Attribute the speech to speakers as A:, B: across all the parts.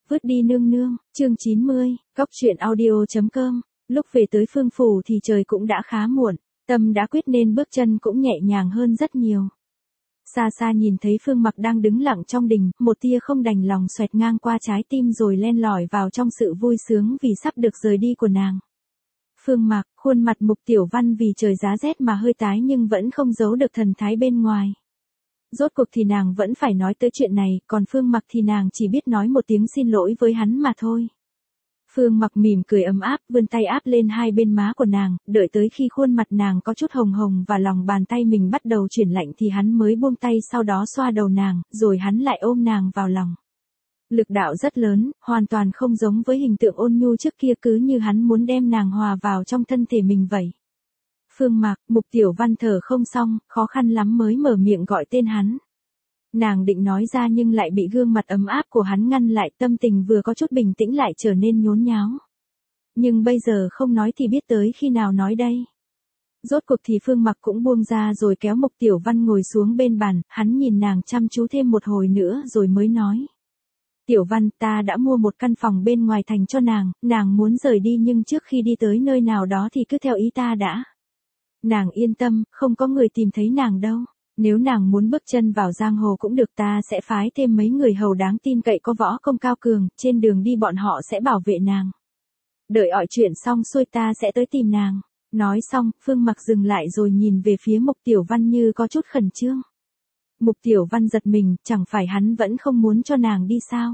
A: Vứt đi nương nương, chương 90, Cóc truyện audio.com. Lúc về tới Phương Phủ thì trời cũng đã khá muộn, Tâm đã quyết nên bước chân cũng nhẹ nhàng hơn rất nhiều. Xa xa nhìn thấy Phương Mặc đang đứng lặng trong đình, một tia không đành lòng xoẹt ngang qua trái tim rồi len lỏi vào trong sự vui sướng vì sắp được rời đi của nàng. Phương Mặc, khuôn mặt Mục Tiểu Văn vì trời giá rét mà hơi tái nhưng vẫn không giấu được thần thái bên ngoài. Rốt cuộc thì nàng vẫn phải nói tới chuyện này, còn Phương Mặc thì nàng chỉ biết nói một tiếng xin lỗi với hắn mà thôi. Phương Mặc mỉm cười ấm áp, vươn tay áp lên hai bên má của nàng, đợi tới khi khuôn mặt nàng có chút hồng hồng và lòng bàn tay mình bắt đầu chuyển lạnh thì hắn mới buông tay, sau đó xoa đầu nàng, rồi hắn lại ôm nàng vào lòng. Lực đạo rất lớn, hoàn toàn không giống với hình tượng ôn nhu trước kia, cứ như hắn muốn đem nàng hòa vào trong thân thể mình vậy. Phương Mặc, Mục Tiểu Văn thở không xong, khó khăn lắm mới mở miệng gọi tên hắn. Nàng định nói ra nhưng lại bị gương mặt ấm áp của hắn ngăn lại, tâm tình vừa có chút bình tĩnh lại trở nên nhốn nháo. Nhưng bây giờ không nói thì biết tới khi nào nói đây. Rốt cuộc thì Phương Mặc cũng buông ra rồi kéo Mục Tiểu Văn ngồi xuống bên bàn, hắn nhìn nàng chăm chú thêm một hồi nữa rồi mới nói. Tiểu Văn, ta đã mua một căn phòng bên ngoài thành cho nàng muốn rời đi nhưng trước khi đi tới nơi nào đó thì cứ theo ý ta đã. Nàng yên tâm, không có người tìm thấy nàng đâu. Nếu nàng muốn bước chân vào giang hồ cũng được, ta sẽ phái thêm mấy người hầu đáng tin cậy có võ công cao cường, trên đường đi bọn họ sẽ bảo vệ nàng. Đợi mọi chuyện xong xuôi ta sẽ tới tìm nàng. Nói xong, Phương Mặc dừng lại rồi nhìn về phía Mục Tiểu Văn như có chút khẩn trương. Mục Tiểu Văn giật mình, chẳng phải hắn vẫn không muốn cho nàng đi sao?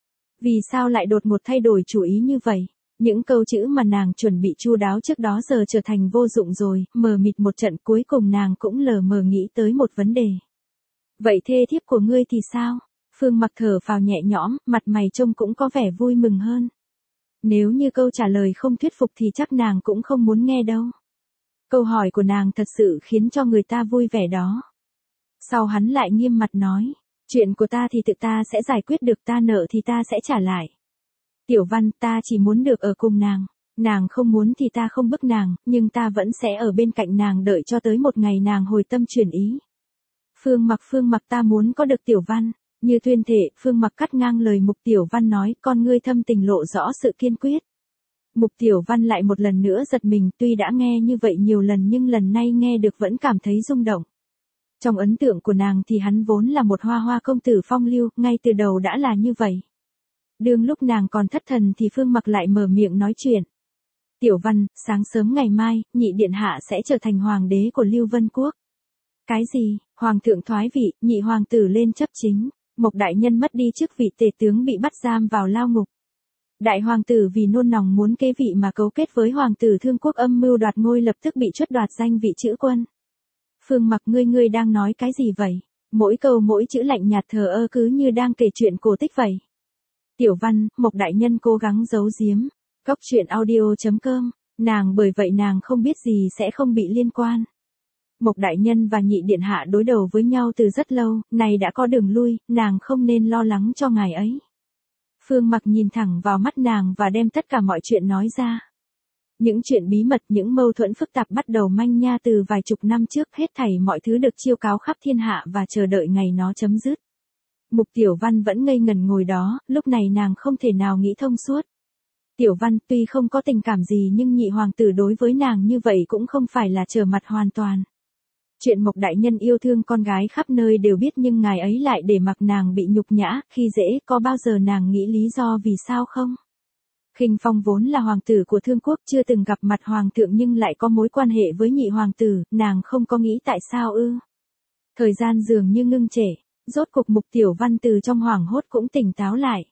A: Vì sao lại đột ngột thay đổi chủ ý như vậy? Những câu chữ mà nàng chuẩn bị chu đáo trước đó giờ trở thành vô dụng rồi, mờ mịt một trận, cuối cùng nàng cũng lờ mờ nghĩ tới một vấn đề. Vậy thê thiếp của ngươi thì sao? Phương Mặc thở phào nhẹ nhõm, mặt mày trông cũng có vẻ vui mừng hơn. Nếu như câu trả lời không thuyết phục thì chắc nàng cũng không muốn nghe đâu. Câu hỏi của nàng thật sự khiến cho người ta vui vẻ đó. Sau hắn lại nghiêm mặt nói, chuyện của ta thì tự ta sẽ giải quyết được, ta nợ thì ta sẽ trả lại. Tiểu Văn, ta chỉ muốn được ở cùng nàng không muốn thì ta không bức nàng, nhưng ta vẫn sẽ ở bên cạnh nàng đợi cho tới một ngày nàng hồi tâm chuyển ý. Phương Mặc, ta muốn có được Tiểu Văn. Như tuyên thệ, Phương Mặc cắt ngang lời Mục Tiểu Văn nói, con ngươi thâm tình lộ rõ sự kiên quyết. Mục Tiểu Văn lại một lần nữa giật mình, tuy đã nghe như vậy nhiều lần nhưng lần này nghe được vẫn cảm thấy rung động. Trong ấn tượng của nàng thì hắn vốn là một hoa công tử phong lưu, ngay từ đầu đã là như vậy. Đương lúc nàng còn thất thần thì Phương Mặc lại mở miệng nói chuyện. Tiểu Văn, sáng sớm ngày mai, nhị điện hạ sẽ trở thành hoàng đế của Lưu Vân Quốc. Cái gì? Hoàng thượng thoái vị, nhị hoàng tử lên chấp chính. Mộc đại nhân mất đi chức vị tể tướng bị bắt giam vào lao ngục. Đại hoàng tử vì nôn nóng muốn kế vị mà cấu kết với hoàng tử Thương Quốc âm mưu đoạt ngôi, lập tức bị truất đoạt danh vị chữ quân. Phương Mặc, ngươi đang nói cái gì vậy? Mỗi câu mỗi chữ lạnh nhạt thờ ơ, cứ như đang kể chuyện cổ tích vậy. Tiểu Văn, Mộc đại nhân cố gắng giấu giếm. Cóc truyện audio.com. Nàng bởi vậy nàng không biết gì sẽ không bị liên quan. Mộc đại nhân và nhị điện hạ đối đầu với nhau từ rất lâu, này đã có đường lui, nàng không nên lo lắng cho ngài ấy. Phương Mặc nhìn thẳng vào mắt nàng và đem tất cả mọi chuyện nói ra. Những chuyện bí mật, những mâu thuẫn phức tạp bắt đầu manh nha từ vài chục năm trước, hết thảy mọi thứ được chiêu cáo khắp thiên hạ và chờ đợi ngày nó chấm dứt. Mục Tiểu Văn vẫn ngây ngẩn ngồi đó, lúc này nàng không thể nào nghĩ thông suốt. Tiểu Văn, tuy không có tình cảm gì nhưng nhị hoàng tử đối với nàng như vậy cũng không phải là trở mặt hoàn toàn. Chuyện Mộc đại nhân yêu thương con gái khắp nơi đều biết nhưng ngài ấy lại để mặc nàng bị nhục nhã, khi dễ, có bao giờ nàng nghĩ lý do vì sao không? Khinh Phong vốn là hoàng tử của Thương Quốc, chưa từng gặp mặt hoàng thượng nhưng lại có mối quan hệ với nhị hoàng tử, nàng không có nghĩ tại sao ư? Thời gian dường như ngưng trệ, rốt cục Mục Tiểu Văn từ trong hoảng hốt cũng tỉnh táo lại.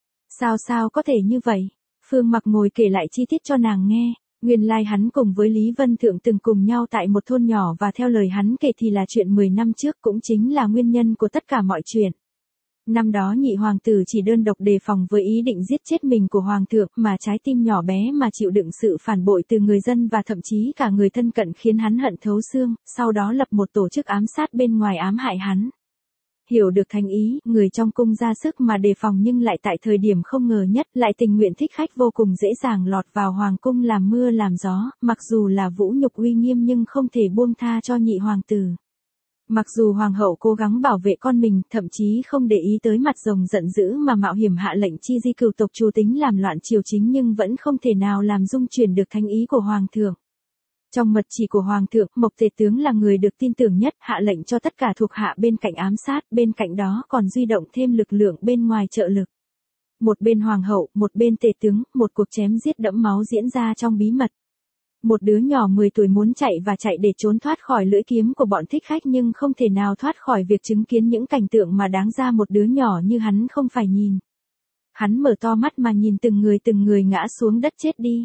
A: Sao có thể như vậy? Phương Mặc ngồi kể lại chi tiết cho nàng nghe. Nguyên lai hắn cùng với Lý Vân Thượng từng cùng nhau tại một thôn nhỏ và theo lời hắn kể thì là chuyện 10 năm trước, cũng chính là nguyên nhân của tất cả mọi chuyện. Năm đó nhị hoàng tử chỉ đơn độc đề phòng với ý định giết chết mình của hoàng thượng, mà trái tim nhỏ bé mà chịu đựng sự phản bội từ người dân và thậm chí cả người thân cận khiến hắn hận thấu xương, sau đó lập một tổ chức ám sát bên ngoài ám hại hắn. Hiểu được thành ý, người trong cung ra sức mà đề phòng nhưng lại tại thời điểm không ngờ nhất, lại tình nguyện thích khách vô cùng dễ dàng lọt vào hoàng cung làm mưa làm gió, mặc dù là vũ nhục uy nghiêm nhưng không thể buông tha cho nhị hoàng tử. Mặc dù hoàng hậu cố gắng bảo vệ con mình, thậm chí không để ý tới mặt rồng giận dữ mà mạo hiểm hạ lệnh chi di cửu tộc Chu tính làm loạn triều chính, nhưng vẫn không thể nào làm dung chuyển được thánh ý của hoàng thượng. Trong mật chỉ của hoàng thượng, Mộc Tề tướng là người được tin tưởng nhất, hạ lệnh cho tất cả thuộc hạ bên cạnh ám sát, bên cạnh đó còn duy động thêm lực lượng bên ngoài trợ lực. Một bên hoàng hậu, một bên Tề tướng, một cuộc chém giết đẫm máu diễn ra trong bí mật. Một đứa nhỏ 10 tuổi muốn chạy và chạy để trốn thoát khỏi lưỡi kiếm của bọn thích khách, nhưng không thể nào thoát khỏi việc chứng kiến những cảnh tượng mà đáng ra một đứa nhỏ như hắn không phải nhìn. Hắn mở to mắt mà nhìn từng người ngã xuống đất chết đi.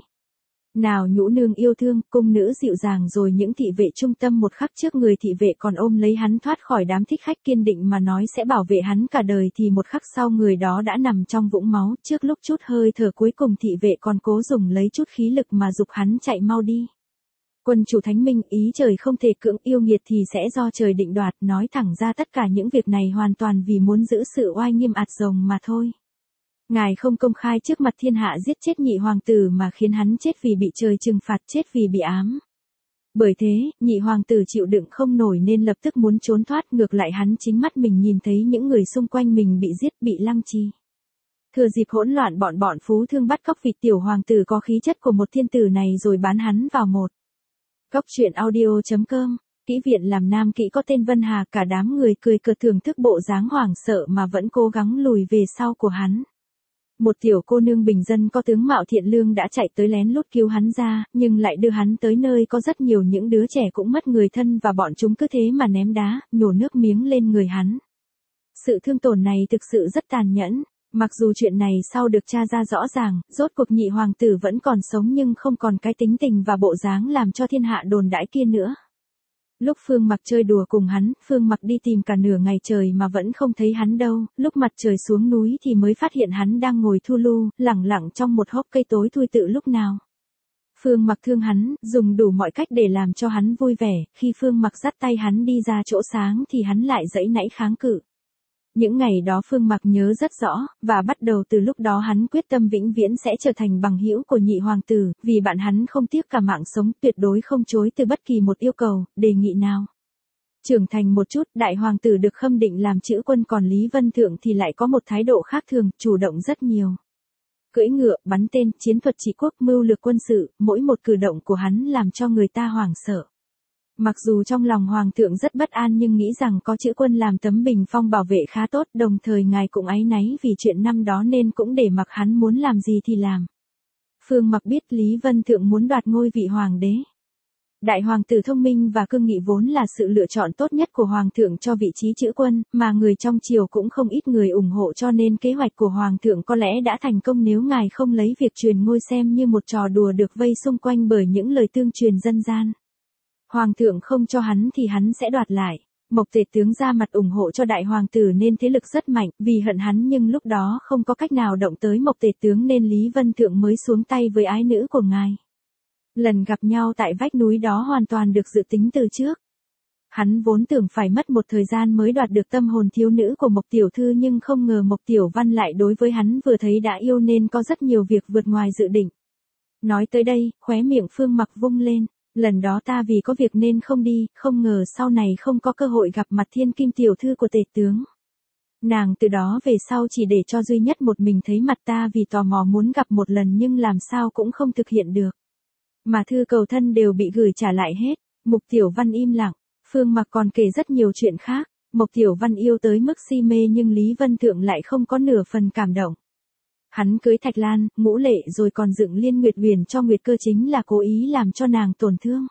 A: Nào nhũ nương yêu thương, cung nữ dịu dàng, rồi những thị vệ trung tâm, một khắc trước người thị vệ còn ôm lấy hắn thoát khỏi đám thích khách kiên định mà nói sẽ bảo vệ hắn cả đời, thì một khắc sau người đó đã nằm trong vũng máu, trước lúc chút hơi thở cuối cùng thị vệ còn cố dùng lấy chút khí lực mà giục hắn chạy mau đi. Quân chủ thánh minh, ý trời không thể cưỡng, yêu nghiệt thì sẽ do trời định đoạt, nói thẳng ra tất cả những việc này hoàn toàn vì muốn giữ sự oai nghiêm ạt rồng mà thôi. Ngài không công khai trước mặt thiên hạ giết chết nhị hoàng tử mà khiến hắn chết vì bị trời trừng phạt, chết vì bị ám. Bởi thế, nhị hoàng tử chịu đựng không nổi nên lập tức muốn trốn thoát, ngược lại hắn chính mắt mình nhìn thấy những người xung quanh mình bị giết, bị lăng trì. Thừa dịp hỗn loạn, bọn phú thương bắt cóc vị tiểu hoàng tử có khí chất của một thiên tử này rồi bán hắn vào một. Cốc truyện audio.com. Kỹ viện làm nam kỹ có tên Vân Hà, cả đám người cười cợt thưởng thức bộ dáng hoảng sợ mà vẫn cố gắng lùi về sau của hắn. Một tiểu cô nương bình dân có tướng mạo thiện lương đã chạy tới lén lút cứu hắn ra, nhưng lại đưa hắn tới nơi có rất nhiều những đứa trẻ cũng mất người thân và bọn chúng cứ thế mà ném đá, nhổ nước miếng lên người hắn. Sự thương tổn này thực sự rất tàn nhẫn. Mặc dù chuyện này sau được tra ra rõ ràng, rốt cuộc nhị hoàng tử vẫn còn sống nhưng không còn cái tính tình và bộ dáng làm cho thiên hạ đồn đãi kia nữa. Lúc Phương Mặc chơi đùa cùng hắn, Phương Mặc đi tìm cả nửa ngày trời mà vẫn không thấy hắn đâu, lúc mặt trời xuống núi thì mới phát hiện hắn đang ngồi thu lu, lẳng lặng trong một hốc cây tối thui tự lúc nào. Phương Mặc thương hắn, dùng đủ mọi cách để làm cho hắn vui vẻ, khi Phương Mặc dắt tay hắn đi ra chỗ sáng thì hắn lại giãy nãy kháng cự. Những ngày đó Phương Mặc nhớ rất rõ, và bắt đầu từ lúc đó hắn quyết tâm vĩnh viễn sẽ trở thành bằng hữu của nhị hoàng tử, vì bạn hắn không tiếc cả mạng sống, tuyệt đối không chối từ bất kỳ một yêu cầu, đề nghị nào. Trưởng thành một chút, đại hoàng tử được khâm định làm chữ quân, còn Lý Vân Thượng thì lại có một thái độ khác thường, chủ động rất nhiều. Cưỡi ngựa, bắn tên, chiến thuật trị quốc, mưu lược quân sự, mỗi một cử động của hắn làm cho người ta hoảng sợ. Mặc dù trong lòng hoàng thượng rất bất an nhưng nghĩ rằng có chữ quân làm tấm bình phong bảo vệ khá tốt, đồng thời ngài cũng áy náy vì chuyện năm đó nên cũng để mặc hắn muốn làm gì thì làm. Phương Mặc biết Lý Vân Thượng muốn đoạt ngôi vị hoàng đế. Đại hoàng tử thông minh và cương nghị vốn là sự lựa chọn tốt nhất của hoàng thượng cho vị trí chữ quân, mà người trong triều cũng không ít người ủng hộ, cho nên kế hoạch của hoàng thượng có lẽ đã thành công nếu ngài không lấy việc truyền ngôi xem như một trò đùa được vây xung quanh bởi những lời tương truyền dân gian. Hoàng thượng không cho hắn thì hắn sẽ đoạt lại. Mộc Tề tướng ra mặt ủng hộ cho đại hoàng tử nên thế lực rất mạnh, vì hận hắn nhưng lúc đó không có cách nào động tới Mộc Tề tướng nên Lý Vân Thượng mới xuống tay với ái nữ của ngài. Lần gặp nhau tại vách núi đó hoàn toàn được dự tính từ trước. Hắn vốn tưởng phải mất một thời gian mới đoạt được tâm hồn thiếu nữ của Mộc tiểu thư, nhưng không ngờ Mộc Tiểu Văn lại đối với hắn vừa thấy đã yêu nên có rất nhiều việc vượt ngoài dự định. Nói tới đây, khóe miệng Phương Mặc vung lên. Lần đó ta vì có việc nên không đi, không ngờ sau này không có cơ hội gặp mặt thiên kim tiểu thư của Tề tướng. Nàng từ đó về sau chỉ để cho duy nhất một mình thấy mặt ta, vì tò mò muốn gặp một lần nhưng làm sao cũng không thực hiện được. Mà thư cầu thân đều bị gửi trả lại hết. Mục Tiểu Văn im lặng, Phương Mặc còn kể rất nhiều chuyện khác. Mộc Tiểu Văn yêu tới mức si mê nhưng Lý Vân Thượng lại không có nửa phần cảm động. Hắn cưới Thạch Lan, Ngũ Lệ rồi còn dựng Liên Nguyệt Huyền cho Nguyệt Cơ chính là cố ý làm cho nàng tổn thương.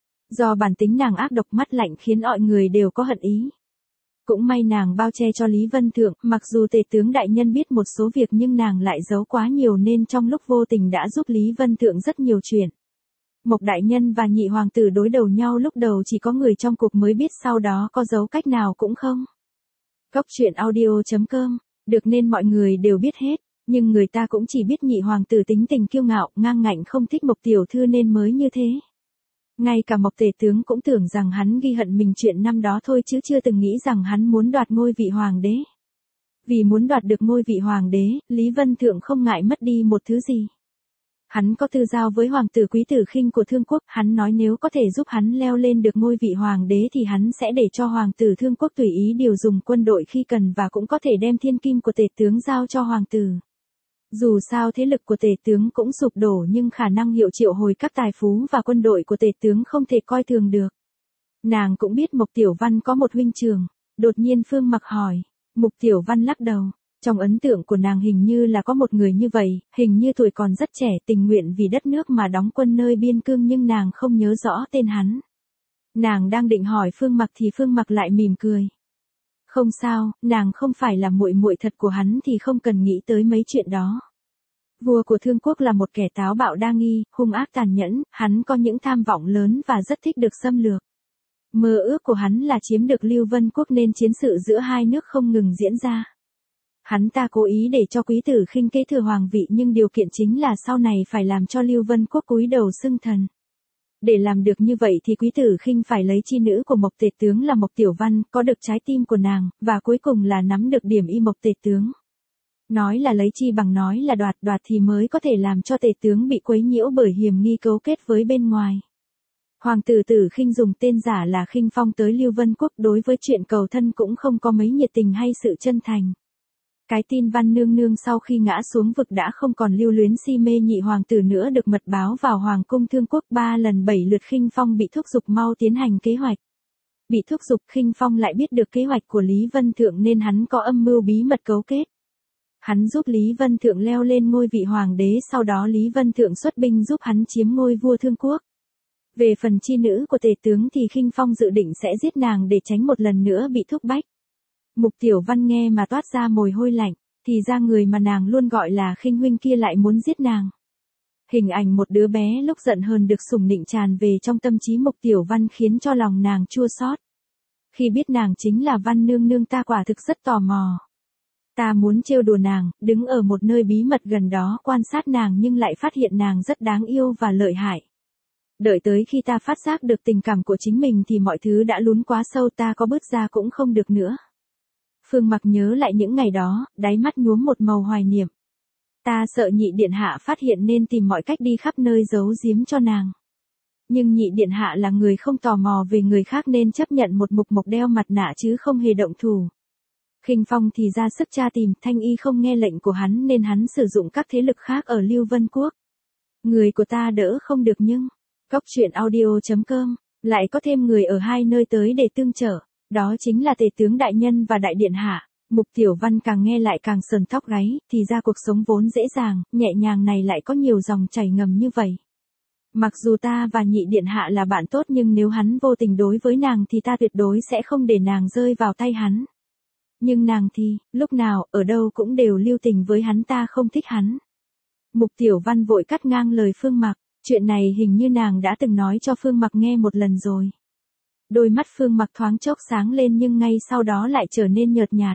A: Do bản tính nàng ác độc mắt lạnh khiến mọi người đều có hận ý. Cũng may nàng bao che cho Lý Vân Thượng, mặc dù Tề tướng đại nhân biết một số việc nhưng nàng lại giấu quá nhiều nên trong lúc vô tình đã giúp Lý Vân Thượng rất nhiều chuyện. Mộc đại nhân và nhị hoàng tử đối đầu nhau lúc đầu chỉ có người trong cuộc mới biết, sau đó có giấu cách nào cũng không. Cốc truyện audio.com, được nên mọi người đều biết hết. Nhưng người ta cũng chỉ biết nhị hoàng tử tính tình kiêu ngạo, ngang ngạnh không thích Mộc tiểu thư nên mới như thế. Ngay cả Mộc Tề tướng cũng tưởng rằng hắn ghi hận mình chuyện năm đó thôi chứ chưa từng nghĩ rằng hắn muốn đoạt ngôi vị hoàng đế. Vì muốn đoạt được ngôi vị hoàng đế, Lý Vân Thượng không ngại mất đi một thứ gì. Hắn có tư giao với hoàng tử Quý Tử Khinh của Thương Quốc, hắn nói nếu có thể giúp hắn leo lên được ngôi vị hoàng đế thì hắn sẽ để cho hoàng tử Thương Quốc tùy ý điều dùng quân đội khi cần và cũng có thể đem thiên kim của tể tướng giao cho hoàng tử. Dù sao thế lực của tể tướng cũng sụp đổ nhưng khả năng hiệu triệu hồi các tài phú và quân đội của tể tướng không thể coi thường được. Nàng cũng biết Mục Tiểu Văn có một huynh trưởng. Đột nhiên Phương Mặc hỏi. Mục Tiểu Văn lắc đầu. Trong ấn tượng của nàng hình như là có một người như vậy, hình như tuổi còn rất trẻ tình nguyện vì đất nước mà đóng quân nơi biên cương nhưng nàng không nhớ rõ tên hắn. Nàng đang định hỏi Phương Mặc thì Phương Mặc lại mỉm cười. Không sao, nàng không phải là muội muội thật của hắn thì không cần nghĩ tới mấy chuyện đó. Vua của Thương Quốc là một kẻ táo bạo đa nghi, hung ác tàn nhẫn, hắn có những tham vọng lớn và rất thích được xâm lược. Mơ ước của hắn là chiếm được Lưu Vân Quốc nên chiến sự giữa hai nước không ngừng diễn ra. Hắn ta cố ý để cho Quý Tử Khinh kế thừa hoàng vị nhưng điều kiện chính là sau này phải làm cho Lưu Vân Quốc cúi đầu xưng thần. Để làm được như vậy thì Quý Tử Khinh phải lấy chi nữ của Mộc Tể tướng là Mộc Tiểu Văn, có được trái tim của nàng, và cuối cùng là nắm được điểm y Mộc Tể tướng. Nói là lấy chi bằng nói là đoạt thì mới có thể làm cho Tể tướng bị quấy nhiễu bởi hiểm nghi cấu kết với bên ngoài. Hoàng tử Tử Khinh dùng tên giả là Khinh Phong tới Lưu Vân Quốc đối với chuyện cầu thân cũng không có mấy nhiệt tình hay sự chân thành. Cái tin Văn Nương Nương sau khi ngã xuống vực đã không còn lưu luyến si mê nhị hoàng tử nữa được mật báo vào Hoàng cung Thương Quốc 3 lần 7 lượt Khinh Phong bị thúc giục mau tiến hành kế hoạch. Bị thúc giục Khinh Phong lại biết được kế hoạch của Lý Vân Thượng nên hắn có âm mưu bí mật cấu kết. Hắn giúp Lý Vân Thượng leo lên ngôi vị hoàng đế sau đó Lý Vân Thượng xuất binh giúp hắn chiếm ngôi vua Thương Quốc. Về phần chi nữ của tể tướng thì Khinh Phong dự định sẽ giết nàng để tránh một lần nữa bị thúc bách. Mục Tiểu Văn nghe mà toát ra mồ hôi lạnh, thì ra người mà nàng luôn gọi là Khinh huynh kia lại muốn giết nàng. Hình ảnh một đứa bé lúc giận hờn được sủng nịnh tràn về trong tâm trí Mục Tiểu Văn khiến cho lòng nàng chua xót. Khi biết nàng chính là Văn Nương Nương ta quả thực rất tò mò. Ta muốn trêu đùa nàng, đứng ở một nơi bí mật gần đó quan sát nàng nhưng lại phát hiện nàng rất đáng yêu và lợi hại. Đợi tới khi ta phát giác được tình cảm của chính mình thì mọi thứ đã lún quá sâu ta có bước ra cũng không được nữa. Phương Mặc nhớ lại những ngày đó, đáy mắt nhuốm một màu hoài niệm. Ta sợ nhị điện hạ phát hiện nên tìm mọi cách đi khắp nơi giấu giếm cho nàng. Nhưng nhị điện hạ là người không tò mò về người khác nên chấp nhận một Mục Mộc đeo mặt nạ chứ không hề động thủ. Khinh Phong thì ra sức tra tìm, Thanh Y không nghe lệnh của hắn nên hắn sử dụng các thế lực khác ở Lưu Vân Quốc. Người của ta đỡ không được nhưng, Goctruyện.audio.com, lại có thêm người ở hai nơi tới để tương trợ. Đó chính là Tể tướng đại nhân và đại điện hạ. Mục Tiểu Văn càng nghe lại càng sờn tóc gáy, thì ra cuộc sống vốn dễ dàng, nhẹ nhàng này lại có nhiều dòng chảy ngầm như vậy. Mặc dù ta và nhị điện hạ là bạn tốt nhưng nếu hắn vô tình đối với nàng thì ta tuyệt đối sẽ không để nàng rơi vào tay hắn. Nhưng nàng thì, lúc nào, ở đâu cũng đều lưu tình với hắn ta không thích hắn. Mục Tiểu Văn vội cắt ngang lời Phương Mặc, chuyện này hình như nàng đã từng nói cho Phương Mặc nghe một lần rồi. Đôi mắt Phương Mặc thoáng chốc sáng lên nhưng ngay sau đó lại trở nên nhợt nhạt.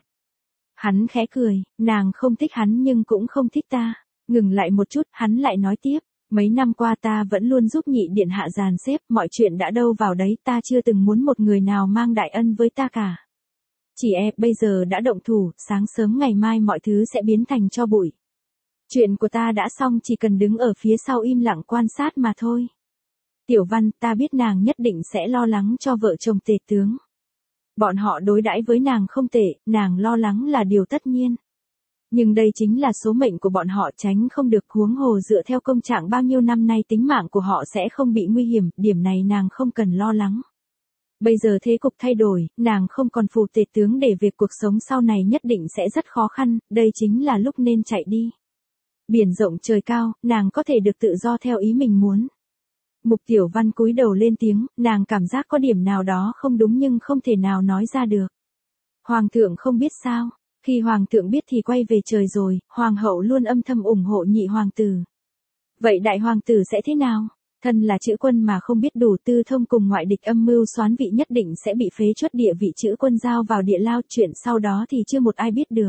A: Hắn khẽ cười, nàng không thích hắn nhưng cũng không thích ta. Ngừng lại một chút, hắn lại nói tiếp, mấy năm qua ta vẫn luôn giúp nhị điện hạ dàn xếp, mọi chuyện đã đâu vào đấy, ta chưa từng muốn một người nào mang đại ân với ta cả. Chỉ bây giờ đã động thủ, sáng sớm ngày mai mọi thứ sẽ biến thành tro bụi. Chuyện của ta đã xong chỉ cần đứng ở phía sau im lặng quan sát mà thôi. Tiểu Văn, ta biết nàng nhất định sẽ lo lắng cho vợ chồng Tể tướng. Bọn họ đối đãi với nàng không tệ, nàng lo lắng là điều tất nhiên. Nhưng đây chính là số mệnh của bọn họ tránh không được huống hồ dựa theo công trạng bao nhiêu năm nay tính mạng của họ sẽ không bị nguy hiểm, điểm này nàng không cần lo lắng. Bây giờ thế cục thay đổi, nàng không còn phù Tể tướng để việc cuộc sống sau này nhất định sẽ rất khó khăn, đây chính là lúc nên chạy đi. Biển rộng trời cao, nàng có thể được tự do theo ý mình muốn. Mục Tiểu Văn cúi đầu lên tiếng, nàng cảm giác có điểm nào đó không đúng nhưng không thể nào nói ra được. Hoàng thượng không biết sao, khi hoàng thượng biết thì quay về trời rồi, hoàng hậu luôn âm thầm ủng hộ nhị hoàng tử. Vậy đại hoàng tử sẽ thế nào? Thân là chữ quân mà không biết đủ tư thông cùng ngoại địch âm mưu soán vị nhất định sẽ bị phế truất địa vị chữ quân giao vào địa lao, chuyện sau đó thì chưa một ai biết được.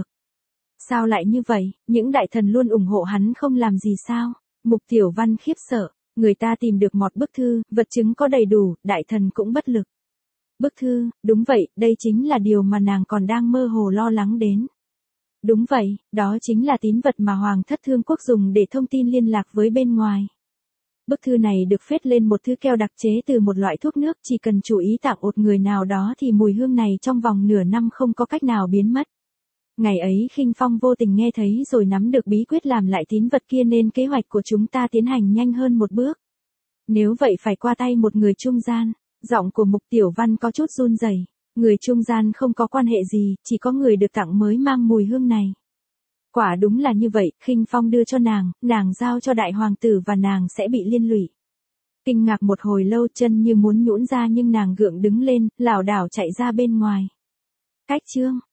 A: Sao lại như vậy, những đại thần luôn ủng hộ hắn không làm gì sao? Mục Tiểu Văn khiếp sợ. Người ta tìm được một bức thư, vật chứng có đầy đủ, đại thần cũng bất lực. Bức thư, đúng vậy, đây chính là điều mà nàng còn đang mơ hồ lo lắng đến. Đúng vậy, đó chính là tín vật mà Hoàng thất Thương Quốc dùng để thông tin liên lạc với bên ngoài. Bức thư này được phết lên một thứ keo đặc chế từ một loại thuốc nước, chỉ cần chú ý tặng ột người nào đó thì mùi hương này trong vòng nửa năm không có cách nào biến mất. Ngày ấy Khinh Phong vô tình nghe thấy rồi nắm được bí quyết làm lại tín vật kia nên kế hoạch của chúng ta tiến hành nhanh hơn một bước. Nếu vậy phải qua tay một người trung gian. Giọng của Mục Tiểu Văn có chút run rẩy. Người trung gian không có quan hệ gì, chỉ có người được tặng mới mang mùi hương này. Quả đúng là như vậy, Khinh Phong đưa cho nàng giao cho đại hoàng tử và nàng sẽ bị liên lụy. Kinh ngạc một hồi lâu, chân như muốn nhũn ra nhưng nàng gượng đứng lên, lảo đảo chạy ra bên ngoài. Cách chương